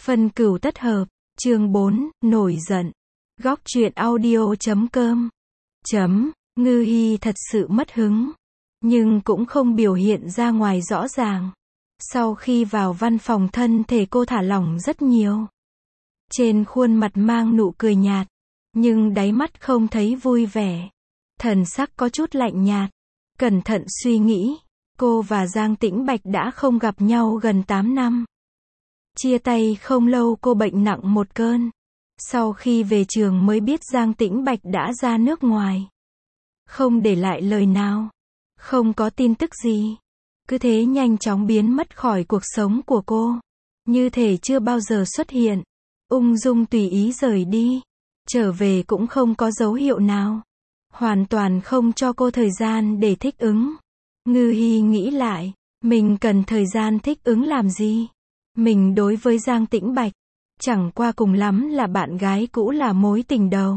Phân cửu tất hợp, chương 4, nổi giận. Góc truyện audio.com. Ngư Hi thật sự mất hứng, nhưng cũng không biểu hiện ra ngoài rõ ràng. Sau khi vào văn phòng thân thể cô thả lỏng rất nhiều. Trên khuôn mặt mang nụ cười nhạt, nhưng đáy mắt không thấy vui vẻ. Thần sắc có chút lạnh nhạt. Cẩn thận suy nghĩ, cô và Giang Tĩnh Bạch đã không gặp nhau gần 8 năm. Chia tay không lâu cô bệnh nặng một cơn. Sau khi về trường mới biết Giang Tĩnh Bạch đã ra nước ngoài. Không để lại lời nào. Không có tin tức gì. Cứ thế nhanh chóng biến mất khỏi cuộc sống của cô. Như thể chưa bao giờ xuất hiện. Ung dung tùy ý rời đi. Trở về cũng không có dấu hiệu nào. Hoàn toàn không cho cô thời gian để thích ứng. Ngư Hi nghĩ lại, mình cần thời gian thích ứng làm gì? Mình đối với Giang Tĩnh Bạch, chẳng qua cùng lắm là bạn gái cũ, là mối tình đầu.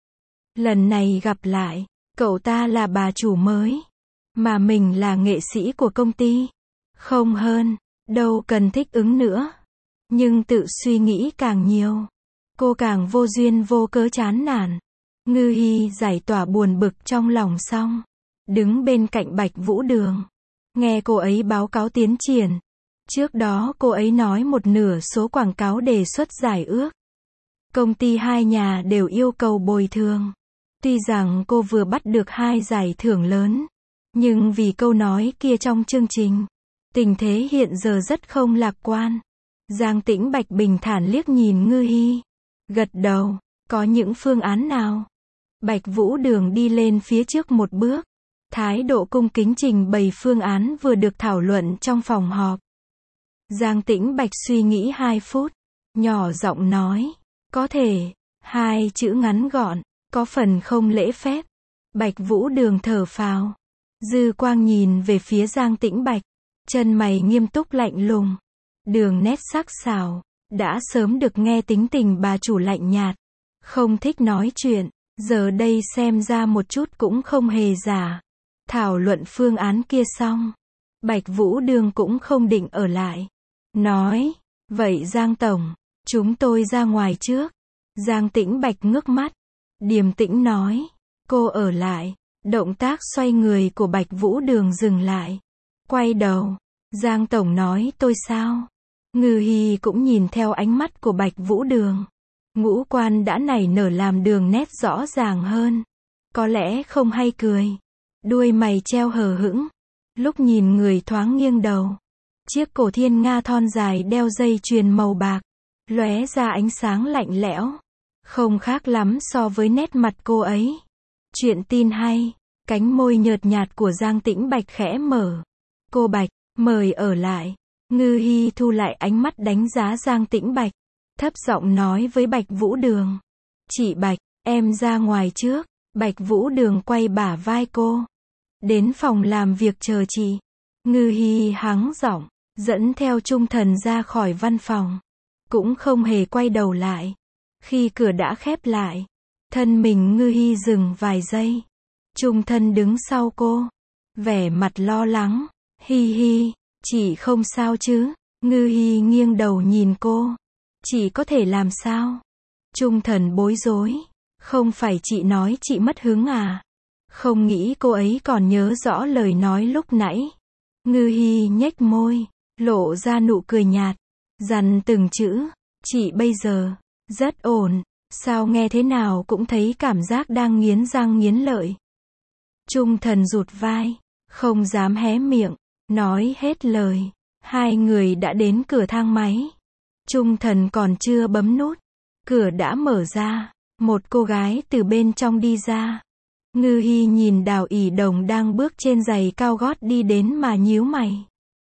Lần này gặp lại, cậu ta là bà chủ mới, mà mình là nghệ sĩ của công ty. Không hơn, đâu cần thích ứng nữa. Nhưng tự suy nghĩ càng nhiều, cô càng vô duyên vô cớ chán nản. Ngư Hi giải tỏa buồn bực trong lòng xong, đứng bên cạnh Bạch Vũ Đường, nghe cô ấy báo cáo tiến triển. Trước đó cô ấy nói một nửa số quảng cáo đề xuất giải ước. Công ty hai nhà đều yêu cầu bồi thường. Tuy rằng cô vừa bắt được 2 giải thưởng lớn, nhưng vì câu nói kia trong chương trình, tình thế hiện giờ rất không lạc quan. Giang Tĩnh Bạch bình thản liếc nhìn Ngư Hi, gật đầu, có những phương án nào? Bạch Vũ Đường đi lên phía trước một bước, thái độ cung kính trình bày phương án vừa được thảo luận trong phòng họp. Giang Tĩnh Bạch suy nghĩ 2 phút, nhỏ giọng nói, có thể. 2 chữ ngắn gọn, có phần không lễ phép. Bạch Vũ Đường thở phào, dư quang nhìn về phía Giang Tĩnh Bạch, chân mày nghiêm túc lạnh lùng, đường nét sắc sảo, đã sớm được nghe tính tình bà chủ lạnh nhạt, không thích nói chuyện, giờ đây xem ra một chút cũng không hề giả. Thảo luận phương án kia xong, Bạch Vũ Đường cũng không định ở lại. Nói, vậy Giang Tổng, chúng tôi ra ngoài trước. Giang Tĩnh Bạch ngước mắt, điềm tĩnh nói, cô ở lại. Động tác xoay người của Bạch Vũ Đường dừng lại. Quay đầu, Giang Tổng nói tôi sao? Ngư Hi cũng nhìn theo ánh mắt của Bạch Vũ Đường. Ngũ quan đã nảy nở làm đường nét rõ ràng hơn. Có lẽ không hay cười. Đuôi mày treo hờ hững. Lúc nhìn người thoáng nghiêng đầu. Chiếc cổ thiên nga thon dài đeo dây chuyền màu bạc, lóe ra ánh sáng lạnh lẽo. Không khác lắm so với nét mặt cô ấy. Chuyện tin hay, cánh môi nhợt nhạt của Giang Tĩnh Bạch khẽ mở. Cô Bạch, mời ở lại. Ngư Hi thu lại ánh mắt đánh giá Giang Tĩnh Bạch, thấp giọng nói với Bạch Vũ Đường. Chị Bạch, em ra ngoài trước. Bạch Vũ Đường quay bả vai cô. Đến phòng làm việc chờ chị. Ngư Hi hắng giọng, dẫn theo Trung Thần ra khỏi văn phòng. Cũng không hề quay đầu lại. Khi cửa đã khép lại, thân mình Ngư Hi dừng vài giây. Trung Thần đứng sau cô, vẻ mặt lo lắng. Hi hi, chị không sao chứ? Ngư Hi nghiêng đầu nhìn cô. Chị có thể làm sao? Trung Thần bối rối. Không phải chị nói chị mất hứng à? Không nghĩ cô ấy còn nhớ rõ lời nói lúc nãy. Ngư Hi nhếch môi, lộ ra nụ cười nhạt, dằn từng chữ. Chị bây giờ rất ổn. Sao nghe thế nào cũng thấy cảm giác đang nghiến răng nghiến lợi. Trung Thần rụt vai, không dám hé miệng. Nói hết lời, 2 người đã đến cửa thang máy. Trung Thần còn chưa bấm nút, cửa đã mở ra. Một cô gái từ bên trong đi ra. Ngư Hi nhìn Đào ỷ Đồng đang bước trên giày cao gót đi đến mà nhíu mày.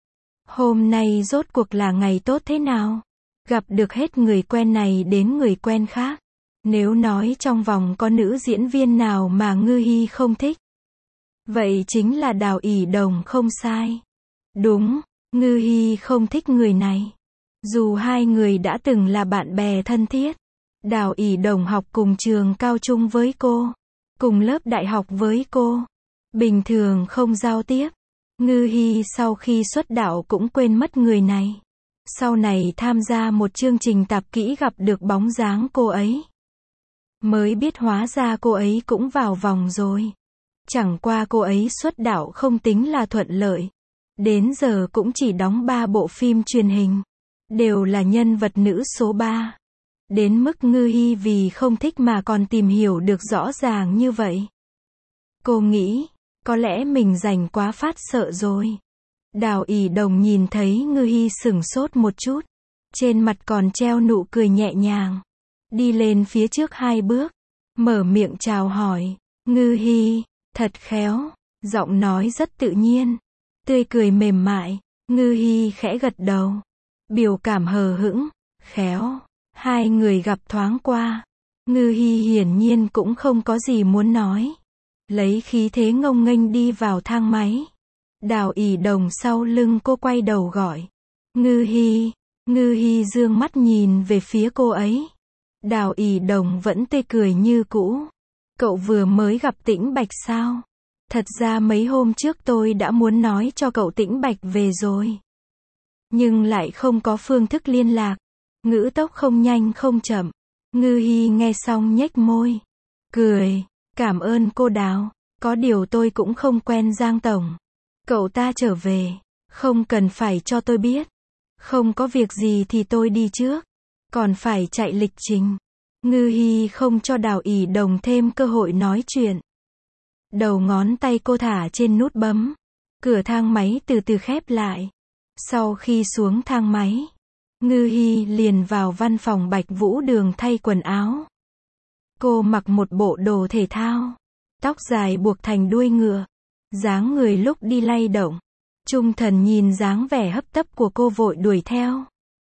Hôm nay rốt cuộc là ngày tốt thế nào? Gặp được hết người quen này đến người quen khác. Nếu nói trong vòng có nữ diễn viên nào mà Ngư Hi không thích, vậy chính là Đào ỷ Đồng không sai. Đúng, Ngư Hi không thích người này. Dù 2 người đã từng là bạn bè thân thiết. Đào ỷ Đồng học cùng trường cao trung với cô, cùng lớp đại học với cô. Bình thường không giao tiếp. Ngư Hi sau khi xuất đạo cũng quên mất người này. Sau này tham gia một chương trình tạp kỹ gặp được bóng dáng cô ấy. Mới biết hóa ra cô ấy cũng vào vòng rồi. Chẳng qua cô ấy xuất đạo không tính là thuận lợi. Đến giờ cũng chỉ đóng 3 bộ phim truyền hình. Đều là nhân vật nữ số 3. Đến mức Ngư Hy vì không thích mà còn tìm hiểu được rõ ràng như vậy. Cô nghĩ, có lẽ mình rành quá phát sợ rồi. Đào ỷ đồng nhìn thấy Ngư Hy sửng sốt một chút. Trên mặt còn treo nụ cười nhẹ nhàng. Đi lên phía trước 2 bước. Mở miệng chào hỏi. Ngư Hy, thật khéo. Giọng nói rất tự nhiên. Tươi cười mềm mại. Ngư Hy khẽ gật đầu. Biểu cảm hờ hững. Khéo. Hai người gặp thoáng qua. Ngư Hy hiển nhiên cũng không có gì muốn nói. Lấy khí thế ngông nghênh đi vào thang máy. Đào ỷ đồng sau lưng cô quay đầu gọi. Ngư Hy. Ngư Hy dương mắt nhìn về phía cô ấy. Đào ỷ đồng vẫn tươi cười như cũ. Cậu vừa mới gặp Tĩnh Bạch sao? Thật ra mấy hôm trước tôi đã muốn nói cho cậu Tĩnh Bạch về rồi. Nhưng lại không có phương thức liên lạc. Ngữ tốc không nhanh không chậm. Ngư Hy nghe xong nhếch môi. Cười. Cảm ơn cô Đào. Có điều tôi cũng không quen Giang Tổng. Cậu ta trở về. Không cần phải cho tôi biết. Không có việc gì thì tôi đi trước. Còn phải chạy lịch trình. Ngư Hy không cho Đào ỷ đồng thêm cơ hội nói chuyện. Đầu ngón tay cô thả trên nút bấm. Cửa thang máy từ từ khép lại. Sau khi xuống thang máy, Ngư Hy liền vào văn phòng Bạch Vũ Đường thay quần áo. Cô mặc một bộ đồ thể thao. Tóc dài buộc thành đuôi ngựa. Dáng người lúc đi lay động. Trung Thần nhìn dáng vẻ hấp tấp của cô vội đuổi theo.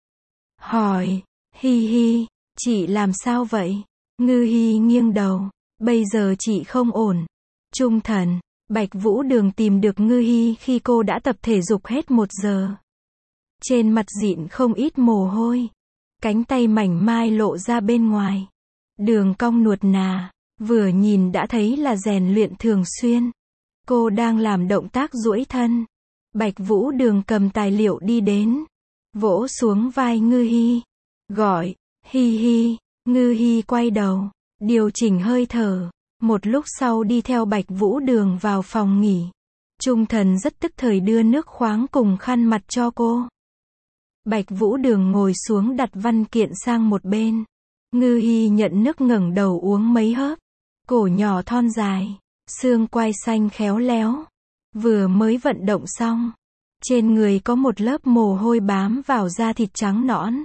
Hỏi, Hy Hy, chị làm sao vậy? Ngư Hy nghiêng đầu. Bây giờ chị không ổn. Trung Thần, Bạch Vũ Đường tìm được Ngư Hy khi cô đã tập thể dục hết 1 giờ. Trên mặt dịn không ít mồ hôi. Cánh tay mảnh mai lộ ra bên ngoài. Đường cong nuột nà. Vừa nhìn đã thấy là rèn luyện thường xuyên. Cô đang làm động tác duỗi thân. Bạch Vũ Đường cầm tài liệu đi đến. Vỗ xuống vai Ngư Hy. Gọi, Hy Hy. Ngư Hy quay đầu. Điều chỉnh hơi thở. Một lúc sau đi theo Bạch Vũ Đường vào phòng nghỉ. Trung Thần rất tức thời đưa nước khoáng cùng khăn mặt cho cô. Bạch Vũ Đường ngồi xuống đặt văn kiện sang một bên. Ngư Hy nhận nước ngẩng đầu uống mấy hớp. Cổ nhỏ thon dài. Xương quai xanh khéo léo. Vừa mới vận động xong. Trên người có một lớp mồ hôi bám vào da thịt trắng nõn.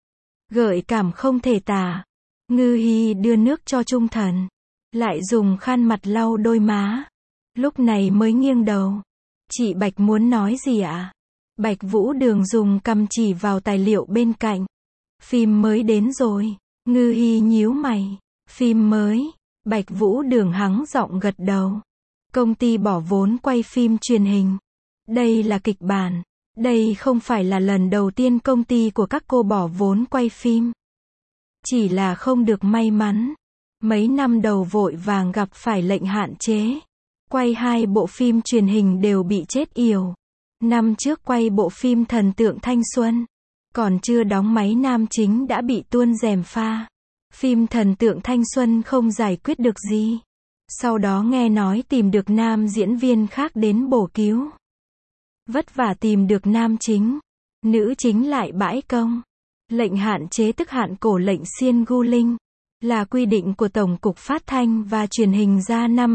Gợi cảm không thể tả. Ngư Hy đưa nước cho Trung Thần. Lại dùng khăn mặt lau đôi má. Lúc này mới nghiêng đầu. Chị Bạch muốn nói gì ạ? Bạch Vũ Đường dùng cầm chỉ vào tài liệu bên cạnh. Phim mới đến rồi. Ngư Hy nhíu mày. Phim mới. Bạch Vũ Đường hắng giọng gật đầu. Công ty bỏ vốn quay phim truyền hình. Đây là kịch bản. Đây không phải là lần đầu tiên công ty của các cô bỏ vốn quay phim. Chỉ là không được may mắn. Mấy năm đầu vội vàng gặp phải lệnh hạn chế. Quay 2 bộ phim truyền hình đều bị chết yểu. Năm trước quay bộ phim Thần Tượng Thanh Xuân. Còn chưa đóng máy nam chính đã bị tuôn rèm pha. Phim Thần Tượng Thanh Xuân không giải quyết được gì. Sau đó nghe nói tìm được nam diễn viên khác đến bổ cứu. Vất vả tìm được nam chính. Nữ chính lại bãi công. Lệnh hạn chế tức hạn cổ lệnh Xiên Gu Linh. Là quy định của Tổng cục Phát thanh và Truyền hình ra năm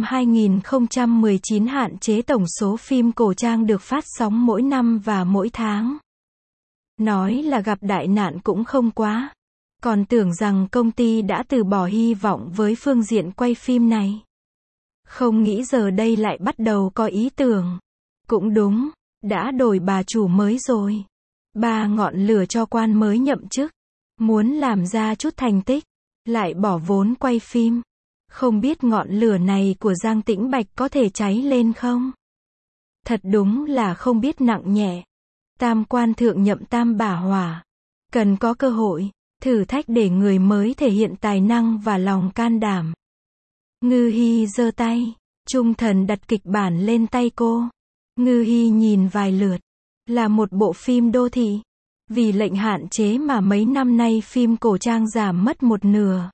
2019 hạn chế tổng số phim cổ trang được phát sóng mỗi năm và mỗi tháng. Nói là gặp đại nạn cũng không quá. Còn tưởng rằng công ty đã từ bỏ hy vọng với phương diện quay phim này. Không nghĩ giờ đây lại bắt đầu có ý tưởng. Cũng đúng, đã đổi bà chủ mới rồi. 3 ngọn lửa cho quan mới nhậm chức. Muốn làm ra chút thành tích. Lại bỏ vốn quay phim. Không biết ngọn lửa này của Giang Tĩnh Bạch có thể cháy lên không? Thật đúng là không biết nặng nhẹ. Tam quan thượng nhậm tam bả hỏa. Cần có cơ hội, thử thách để người mới thể hiện tài năng và lòng can đảm. Ngư Hy giơ tay. Trung Thần đặt kịch bản lên tay cô. Ngư Hy nhìn vài lượt. Là một bộ phim đô thị. Vì lệnh hạn chế mà mấy năm nay phim cổ trang giảm mất một nửa.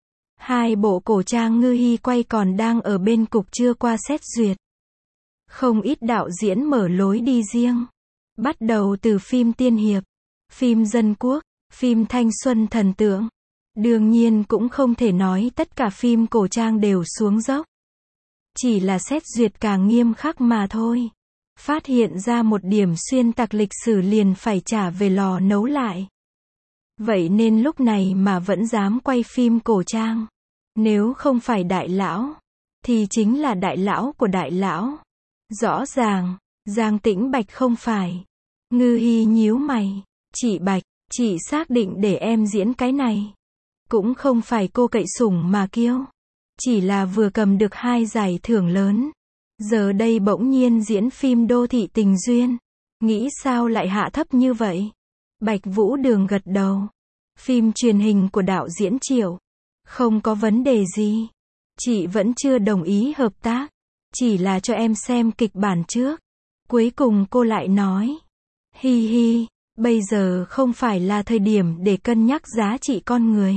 2 bộ cổ trang Ngư Hi quay còn đang ở bên cục chưa qua xét duyệt. Không ít đạo diễn mở lối đi riêng. Bắt đầu từ phim tiên hiệp, phim dân quốc, phim thanh xuân thần tượng. Đương nhiên cũng không thể nói tất cả phim cổ trang đều xuống dốc. Chỉ là xét duyệt càng nghiêm khắc mà thôi. Phát hiện ra một điểm xuyên tạc lịch sử liền phải trả về lò nấu lại. Vậy nên lúc này mà vẫn dám quay phim cổ trang. Nếu không phải đại lão, thì chính là đại lão của đại lão. Rõ ràng, Giang Tĩnh Bạch không phải. Ngư Hi nhíu mày. Chị Bạch, chị xác định để em diễn cái này. Cũng không phải cô cậy sủng mà kiêu. Chỉ là vừa cầm được 2 giải thưởng lớn. Giờ đây bỗng nhiên diễn phim đô thị tình duyên. Nghĩ sao lại hạ thấp như vậy? Bạch Vũ Đường gật đầu. Phim truyền hình của đạo diễn Triệu. Không có vấn đề gì. Chị vẫn chưa đồng ý hợp tác. Chỉ là cho em xem kịch bản trước. Cuối cùng cô lại nói. Hi hi, bây giờ không phải là thời điểm để cân nhắc giá trị con người.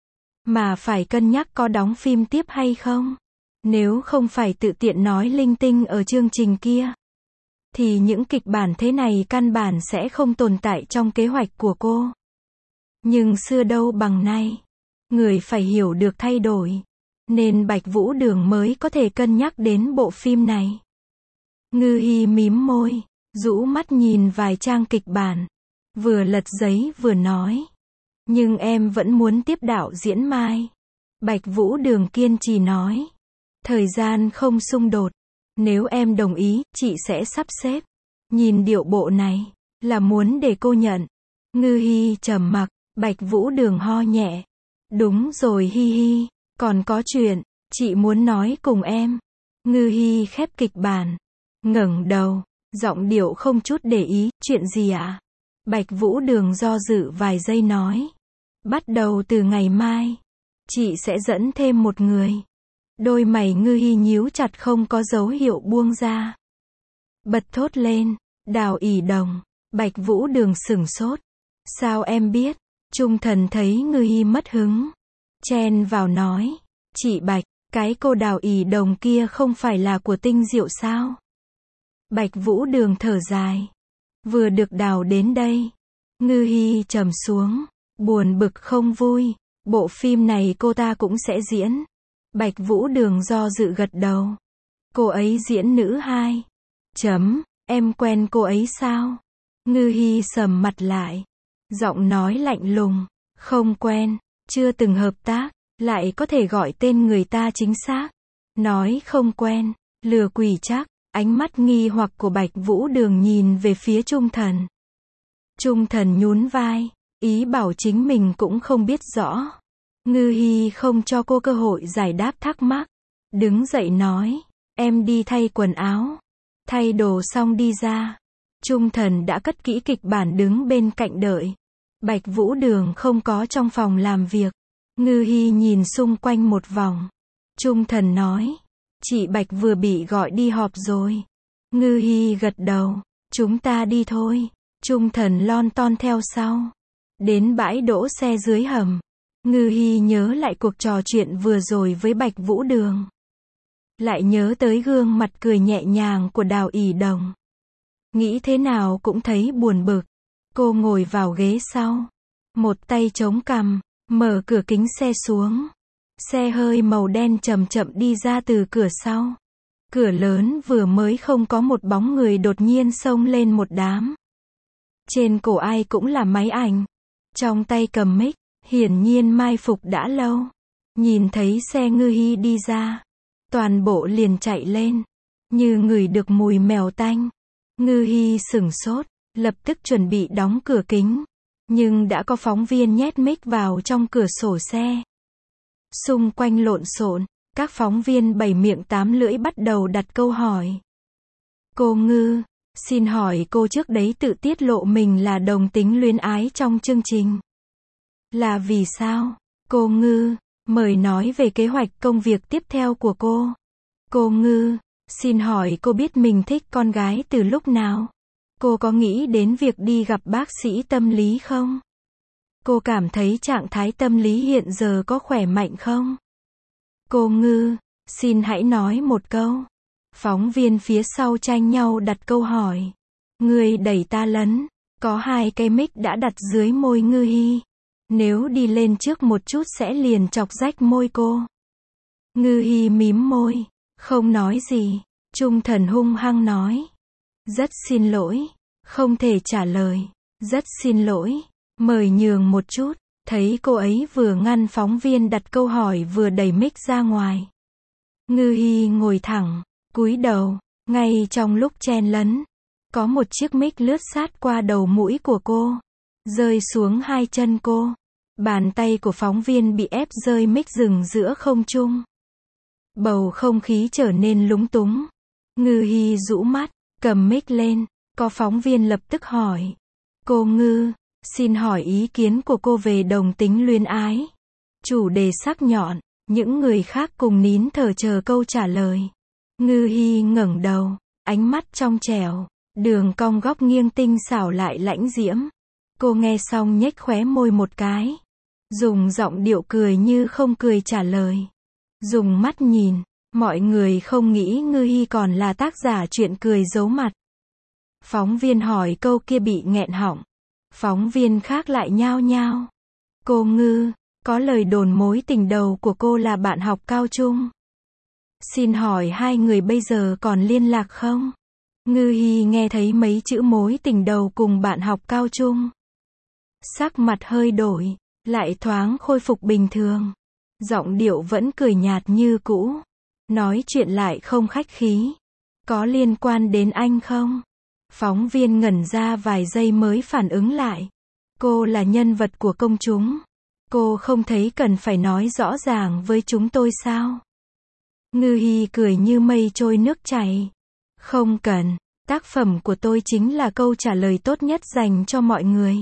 Mà phải cân nhắc có đóng phim tiếp hay không. Nếu không phải tự tiện nói linh tinh ở chương trình kia. Thì những kịch bản thế này căn bản sẽ không tồn tại trong kế hoạch của cô. Nhưng xưa đâu bằng nay. Người phải hiểu được thay đổi. Nên Bạch Vũ Đường mới có thể cân nhắc đến bộ phim này. Ngư Hi mím môi, rũ mắt nhìn vài trang kịch bản. Vừa lật giấy vừa nói. Nhưng em vẫn muốn tiếp đạo diễn Mai. Bạch Vũ Đường kiên trì nói. Thời gian không xung đột. Nếu em đồng ý, chị sẽ sắp xếp. Nhìn điệu bộ này, là muốn để cô nhận. Ngư Hi trầm mặc, Bạch Vũ Đường ho nhẹ. Đúng rồi Hi Hi, còn có chuyện, chị muốn nói cùng em. Ngư Hi khép kịch bản. Ngẩng đầu, giọng điệu không chút để ý, chuyện gì ạ? Bạch Vũ Đường do dự vài giây nói. Bắt đầu từ ngày mai, chị sẽ dẫn thêm một người. Đôi mày Ngư Hi nhíu chặt không có dấu hiệu buông ra. Bật thốt lên, Đào ỷ đồng. Bạch Vũ Đường sửng sốt. Sao em biết? Trung Thần thấy Ngư Hi mất hứng. Chen vào nói. Chị Bạch, cái cô Đào ỷ đồng kia không phải là của Tinh Diệu sao? Bạch Vũ Đường thở dài. Vừa được đào đến đây. Ngư Hi trầm xuống. Buồn bực không vui. Bộ phim này cô ta cũng sẽ diễn. Bạch Vũ Đường do dự gật đầu. Cô ấy diễn nữ 2. Em quen cô ấy sao? Ngư Hi sầm mặt lại. Giọng nói lạnh lùng. Không quen, chưa từng hợp tác, lại có thể gọi tên người ta chính xác. Nói không quen, lừa quỷ chắc. Ánh mắt nghi hoặc của Bạch Vũ Đường nhìn về phía Trung Thần. Trung Thần nhún vai, ý bảo chính mình cũng không biết rõ. Ngư Hi không cho cô cơ hội giải đáp thắc mắc. Đứng dậy nói, em đi thay quần áo. Thay đồ xong đi ra. Trung Thần đã cất kỹ kịch bản đứng bên cạnh đợi. Bạch Vũ Đường không có trong phòng làm việc. Ngư Hi nhìn xung quanh một vòng. Trung Thần nói, chị Bạch vừa bị gọi đi họp rồi. Ngư Hi gật đầu, chúng ta đi thôi. Trung Thần lon ton theo sau. Đến bãi đỗ xe dưới hầm. Ngư Hi nhớ lại cuộc trò chuyện vừa rồi với Bạch Vũ Đường. Lại nhớ tới gương mặt cười nhẹ nhàng của Đào ỷ đồng. Nghĩ thế nào cũng thấy buồn bực. Cô ngồi vào ghế sau. Một tay chống cằm, mở cửa kính xe xuống. Xe hơi màu đen chậm chậm đi ra từ cửa sau. Cửa lớn vừa mới không có một bóng người đột nhiên xông lên một đám. Trên cổ ai cũng là máy ảnh. Trong tay cầm mic, hiển nhiên mai phục đã lâu. Nhìn thấy xe Ngư Hi đi ra. Toàn bộ liền chạy lên. Như ngửi được mùi mèo tanh. Ngư Hi sửng sốt, lập tức chuẩn bị đóng cửa kính. Nhưng đã có phóng viên nhét mic vào trong cửa sổ xe. Xung quanh lộn xộn, các phóng viên bảy miệng tám lưỡi bắt đầu đặt câu hỏi. Cô Ngư, xin hỏi cô trước đấy tự tiết lộ mình là đồng tính luyến ái trong chương trình. Là vì sao? Cô Ngư, mời nói về kế hoạch công việc tiếp theo của cô. Cô Ngư, xin hỏi cô biết mình thích con gái từ lúc nào? Cô có nghĩ đến việc đi gặp bác sĩ tâm lý không? Cô cảm thấy trạng thái tâm lý hiện giờ có khỏe mạnh không? Cô Ngư, xin hãy nói một câu. Phóng viên phía sau tranh nhau đặt câu hỏi. Người đẩy ta lấn. Có 2 cây mic đã đặt dưới môi Ngư Hi. Nếu đi lên trước một chút sẽ liền chọc rách môi cô. Ngư Hi mím môi, không nói gì. Trung Thần hung hăng nói. Rất xin lỗi. Không thể trả lời. Rất xin lỗi. Mời nhường một chút. Thấy cô ấy vừa ngăn phóng viên đặt câu hỏi vừa đẩy mic ra ngoài. Ngư Hi ngồi thẳng, cúi đầu, ngay trong lúc chen lấn. Có một chiếc mic lướt sát qua đầu mũi của cô, rơi xuống 2 chân cô. Bàn tay của phóng viên bị ép rơi mic dừng giữa không trung. Bầu không khí trở nên lúng túng. Ngư Hi rũ mắt, cầm mic lên. Có phóng viên lập tức hỏi. Cô Ngư, xin hỏi ý kiến của cô về đồng tính luyến ái. Chủ đề sắc nhọn, những người khác cùng nín thở chờ câu trả lời. Ngư Hi ngẩng đầu, ánh mắt trong trẻo, đường cong góc nghiêng tinh xảo lại lãnh diễm. Cô nghe xong nhếch khóe môi một cái, dùng giọng điệu cười như không cười trả lời. Dùng mắt nhìn, mọi người không nghĩ Ngư Hi còn là tác giả chuyện cười giấu mặt. Phóng viên hỏi câu kia bị nghẹn họng. Phóng viên khác lại nhao nhao. Cô Ngư, có lời đồn mối tình đầu của cô là bạn học cao trung. Xin hỏi 2 người bây giờ còn liên lạc không? Ngư Hi nghe thấy mấy chữ mối tình đầu cùng bạn học cao trung. Sắc mặt hơi đổi, lại thoáng khôi phục bình thường. Giọng điệu vẫn cười nhạt như cũ. Nói chuyện lại không khách khí. Có liên quan đến anh không? Phóng viên ngẩn ra vài giây mới phản ứng lại. Cô là nhân vật của công chúng. Cô không thấy cần phải nói rõ ràng với chúng tôi sao? Ngư Hi cười như mây trôi nước chảy. Không cần, tác phẩm của tôi chính là câu trả lời tốt nhất dành cho mọi người.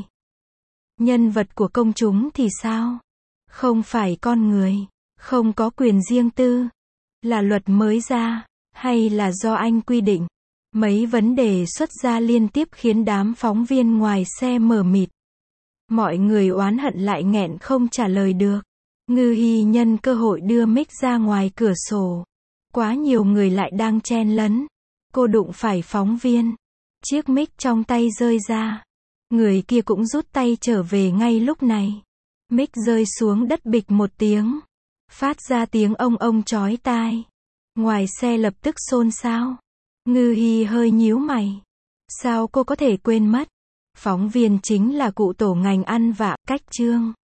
Nhân vật của công chúng thì sao? Không phải con người, không có quyền riêng tư. Là luật mới ra, hay là do anh quy định? Mấy vấn đề xuất ra liên tiếp khiến đám phóng viên ngoài xe mờ mịt. Mọi người oán hận lại nghẹn không trả lời được. Ngư Hi nhân cơ hội đưa mic ra ngoài cửa sổ. Quá nhiều người lại đang chen lấn. Cô đụng phải phóng viên. Chiếc mic trong tay rơi ra. Người kia cũng rút tay trở về ngay lúc này. Mic rơi xuống đất bịch một tiếng. Phát ra tiếng ông ông chói tai. Ngoài xe lập tức xôn xao. Ngư Hi hơi nhíu mày. Sao cô có thể quên mất? Phóng viên chính là cụ tổ ngành ăn vạ, cách chương.